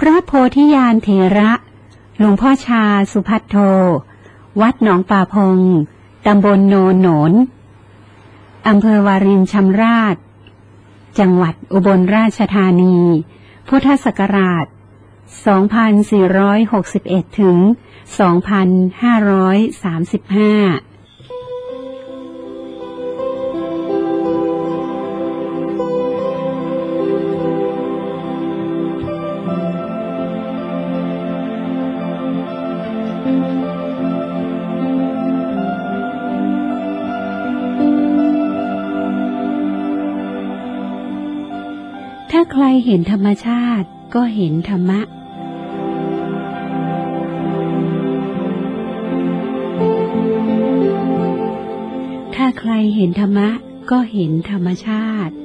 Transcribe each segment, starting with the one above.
ระโพธิญาณเถระหลวงพ่อชาสุภัทโทวัดหนองป่าพงตำบลโนนโหนนอำเภอวารินชำราบจังหวัดอุบลราชธานีพุทธศักราช 2461 ถึง 2535ถ้าใครเห็นธรรมชาติก็เห็นธรรมะถ้าใครเห็นธรรมะก็เห็นธรรมชาติ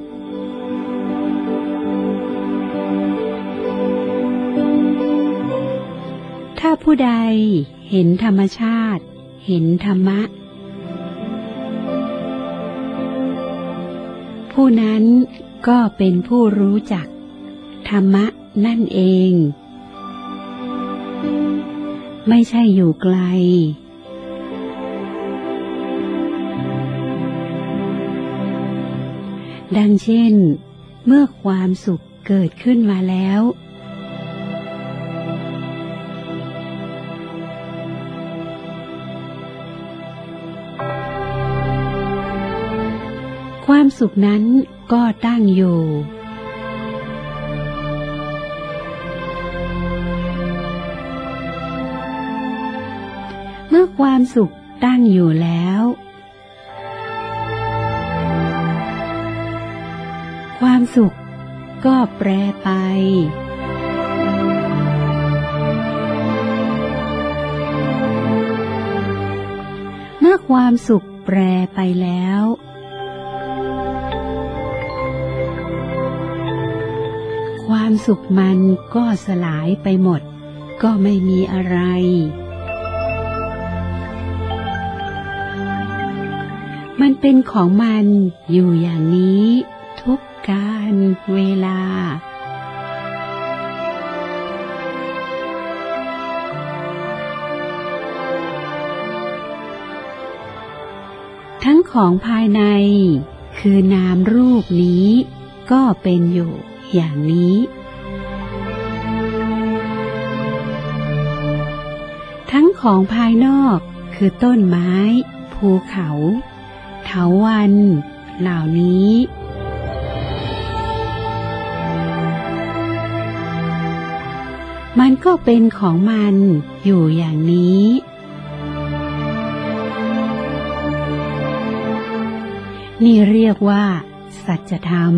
ถ้าผู้ใดเห็นธรรมชาติเห็นธรรมะผู้นั้นก็เป็นผู้รู้จักธรรมะนั่นเองไม่ใช่อยู่ไกลดังเช่นเมื่อความสุขเกิดขึ้นมาแล้วความสุขนั้นก็ตั้งอยู่เมื่อความสุขตั้งอยู่แล้วความสุขก็แปรไปเมื่อความสุขแปรไปแล้วความสุขมันก็สลายไปหมดก็ไม่มีอะไรมันเป็นของมันอยู่อย่างนี้ทุกกาลเวลาทั้งของภายในคือนามรูปนี้ก็เป็นอยู่อย่างนี้ทั้งของภายนอกคือต้นไม้ภูเขาเถาวัลย์เหล่านี้มันก็เป็นของมันอยู่อย่างนี้นี่เรียกว่าสัจธรรม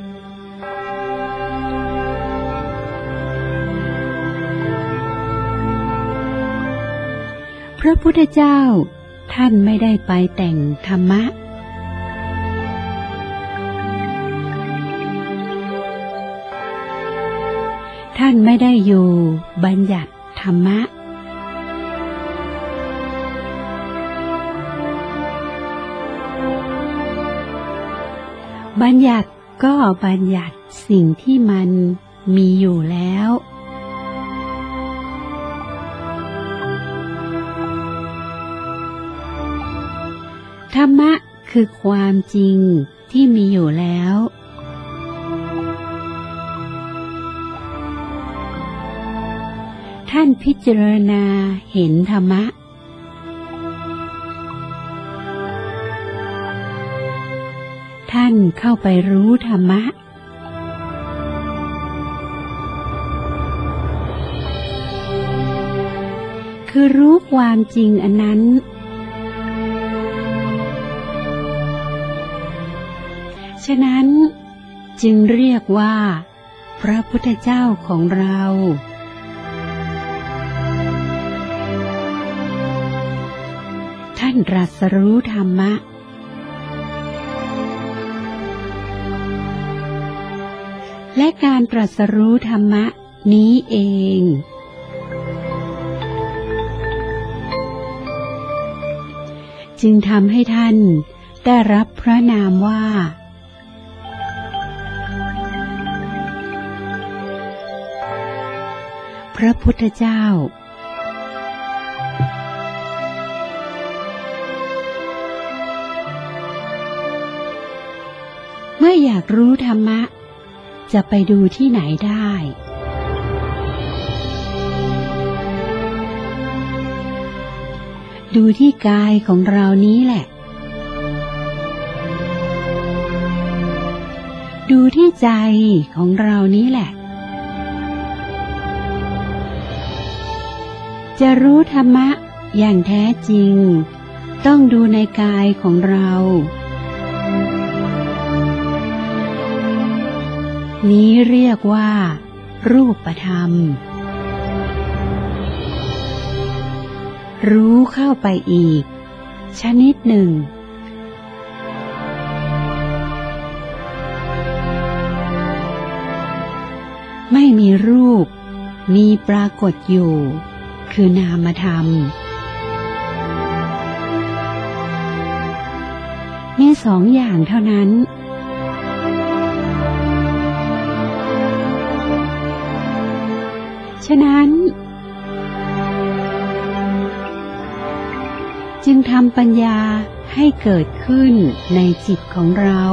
พระพุทธเจ้าท่านไม่ได้ไปแต่งธรรมะท่านไม่ได้อยู่บัญญัติธรรมะบัญญัติก็บัญญัติสิ่งที่มันมีอยู่แล้วธรรมะคือความจริงที่มีอยู่แล้วท่านพิจารณาเห็นธรรมะท่านเข้าไปรู้ธรรมะคือรู้ความจริงอันนั้นฉะนั้นจึงเรียกว่าพระพุทธเจ้าของเราท่านตรัสรู้ธรรมะและการตรัสรู้ธรรมะนี้เองจึงทำให้ท่านได้รับพระนามว่า พพระพุทธเจ้าเมื่ออยากรู้ธรรมะจะไปดูที่ไหนได้ดูที่กายของเรานี้แหละดูที่ใจของเรานี้แหละจะรู้ธรรมะอย่างแท้จริงต้องดูในกายของเรานี้เรียกว่ารูปธรรมรู้เข้าไปอีกชนิดหนึ่งไม่มีรูปมีปรากฏอยู่คือนามธรรมมีสองอย่างเท่านั้นฉะนั้นจึงทำปัญญาให้เกิดขึ้นในจิตของเรา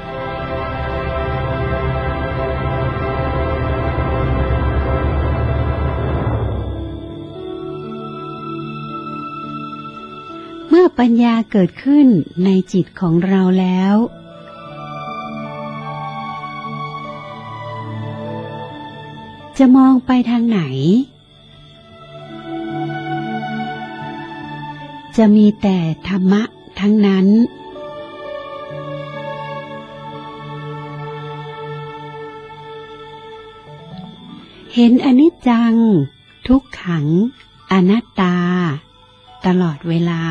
เมื่อปัญญาเกิดขึ้นในจิตของเราแล้วจะมองไปทางไหนจะมีแต่ธรรมะทั้งนั้นเห็นอนิจจังทุกขังอนัตตาตลอดเวลา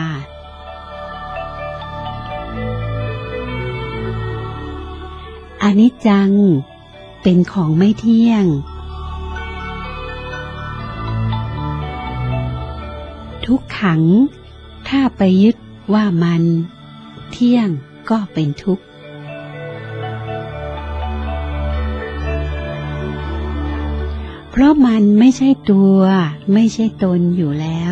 อนิจจังเป็นของไม่เที่ยงทุกขังถ้าไปยึดว่ามันเที่ยงก็เป็นทุกข์เพราะมันไม่ใช่ตัวไม่ใช่ตนอยู่แล้ว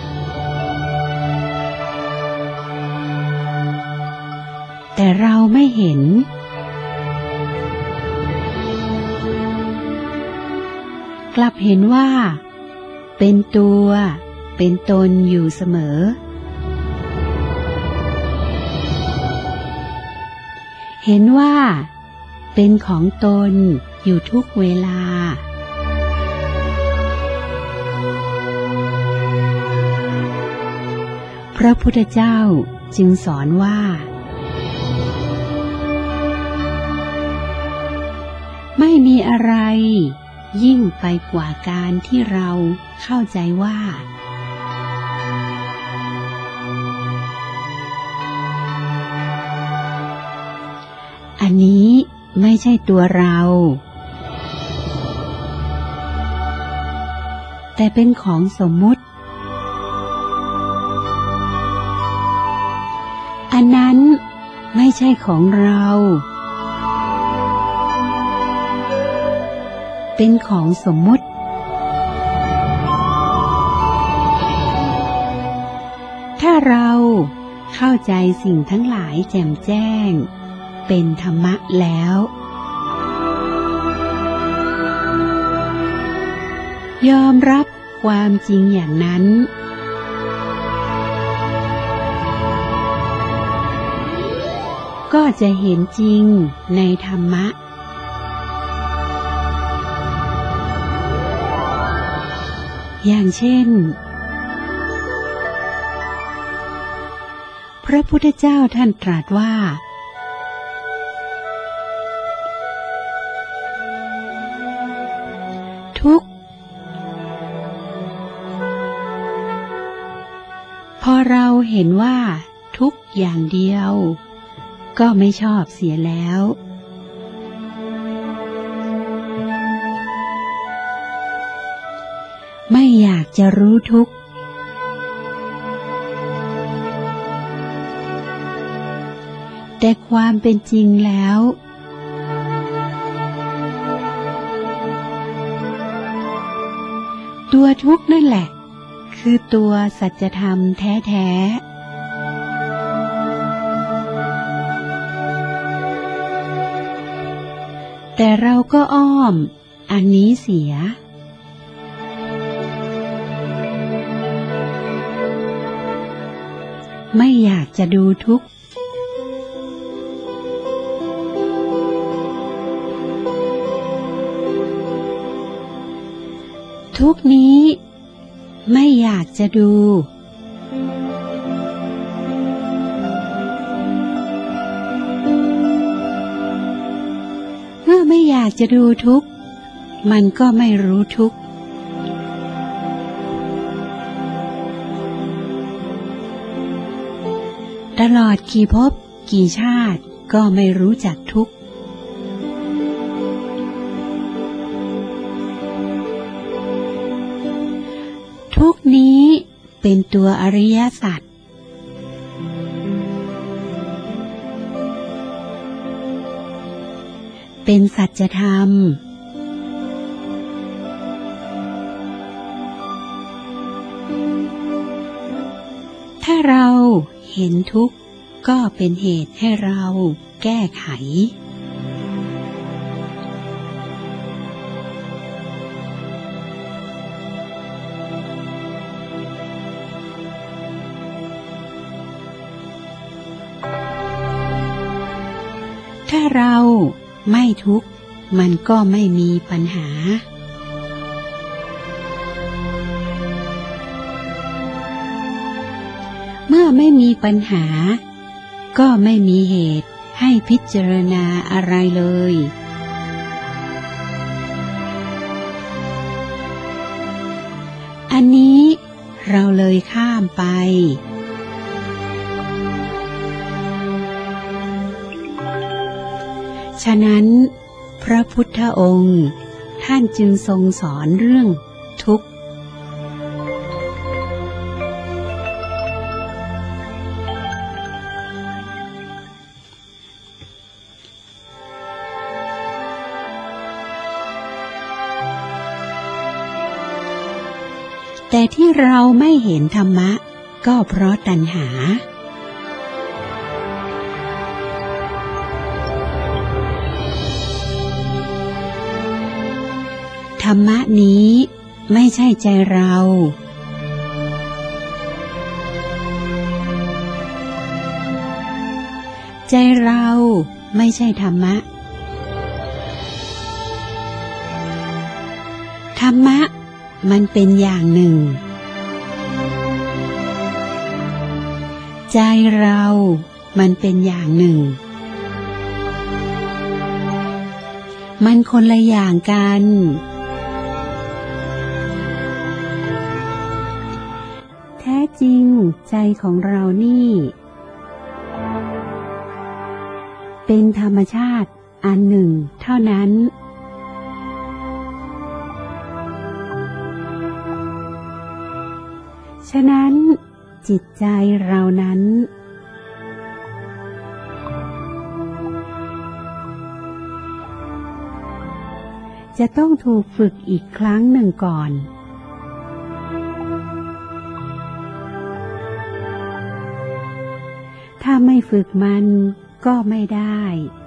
แต่เราไม่เห็นกลับเห็นว่าเป็นตัวเป็นตนอยู่เสมอเห็นว่าเป็นของตนอยู่ทุกเวลาพระพุทธเจ้าจึงสอนว่าไม่มีอะไรยิ่งไปกว่าการที่เราเข้าใจว่าอันนี้ไม่ใช่ตัวเราแต่เป็นของสมมุติอันนั้นไม่ใช่ของเราเป็นของสมมุติถ้าเราเข้าใจสิ่งทั้งหลายแจ่มแจ้งเป็นธรรมะแล้วยอมรับความจริงอย่างนั้นก็จะเห็นจริงในธรรมะอย่างเช่นพระพุทธเจ้าท่านตรัสว่าทุกข์พอเราเห็นว่าทุกข์อย่างเดียวก็ไม่ชอบเสียแล้วไม่อยากจะรู้ทุกข์แต่ความเป็นจริงแล้วตัวทุกข์นั่นแหละคือตัวสัจธรรมแท้ๆแต่เราก็อ้อมอันนี้เสียไม่อยากจะดูทุกข์ทุกข์นี้ไม่อยากจะดูเมื่อไม่อยากจะดูทุกข์มันก็ไม่รู้ทุกข์ตลอดกี่ภพกี่ชาติก็ไม่รู้จักทุกข์ทุกข์นี้เป็นตัวอริยสัจเป็นสัจธรรมถ้าเราเห็นทุกข์ก็เป็นเหตุให้เราแก้ไขถ้าเราไม่ทุกข์มันก็ไม่มีปัญหาเมื่อไม่มีปัญหาก็ไม่มีเหตุให้พิจารณาอะไรเลยอันนี้เราเลยข้ามไปฉะนั้นพระพุทธองค์ท่านจึงทรงสอนเรื่องทุกข์แต่ที่เราไม่เห็นธรรมะก็เพราะตัณหาธรรมะนี้ไม่ใช่ใจเราใจเราไม่ใช่ธรรมะธรรมะมันเป็นอย่างหนึ่งใจเรามันเป็นอย่างหนึ่งมันคนละอย่างกันแท้จริงใจของเรานี่เป็นธรรมชาติอันหนึ่งเท่านั้นฉะนั้นจิตใจเรานั้นจะต้องถูกฝึกอีกครั้งหนึ่งก่อนถ้าไม่ฝึกมันก็ไม่ได้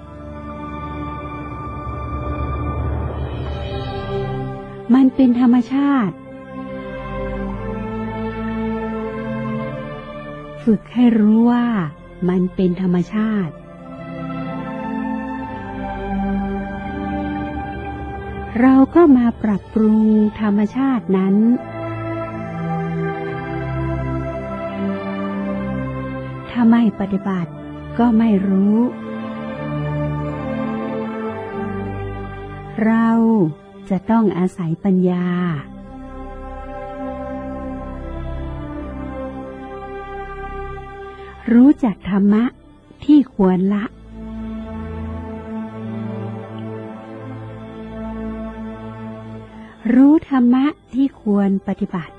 มันเป็นธรรมชาติฝึกให้รู้ว่ามันเป็นธรรมชาติเราก็มาปรับปรุงธรรมชาตินั้นถ้าไม่ปฏิบัติก็ไม่รู้เราจะต้องอาศัยปัญญารู้จักธรรมะที่ควรละรู้ธรรมะที่ควรปฏิบัติ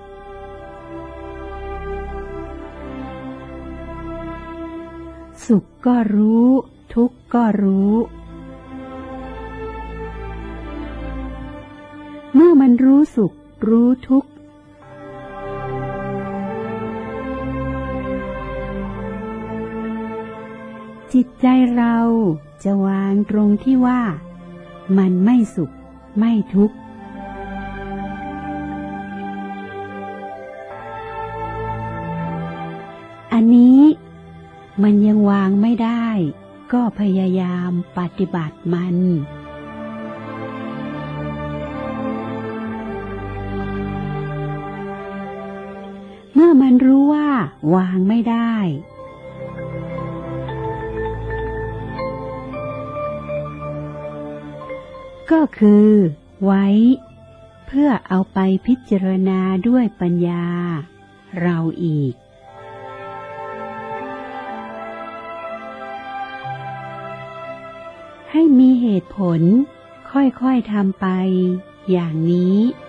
สุขก็รู้ทุกข์ก็รู้เมื่อมันรู้สุขรู้ทุกข์จิตใจเราจะวางตรงที่ว่ามันไม่สุขไม่ทุกข์อันนี้มันยังวางไม่ได้ก็พยายามปฏิบัติมันเมื่อมันรู้ว่าวางไม่ได้ก็คือไว้เพื่อเอาไปพิจารณาด้วยปัญญาเราอีกให้มีเหตุผลค่อยๆทำไปอย่างนี้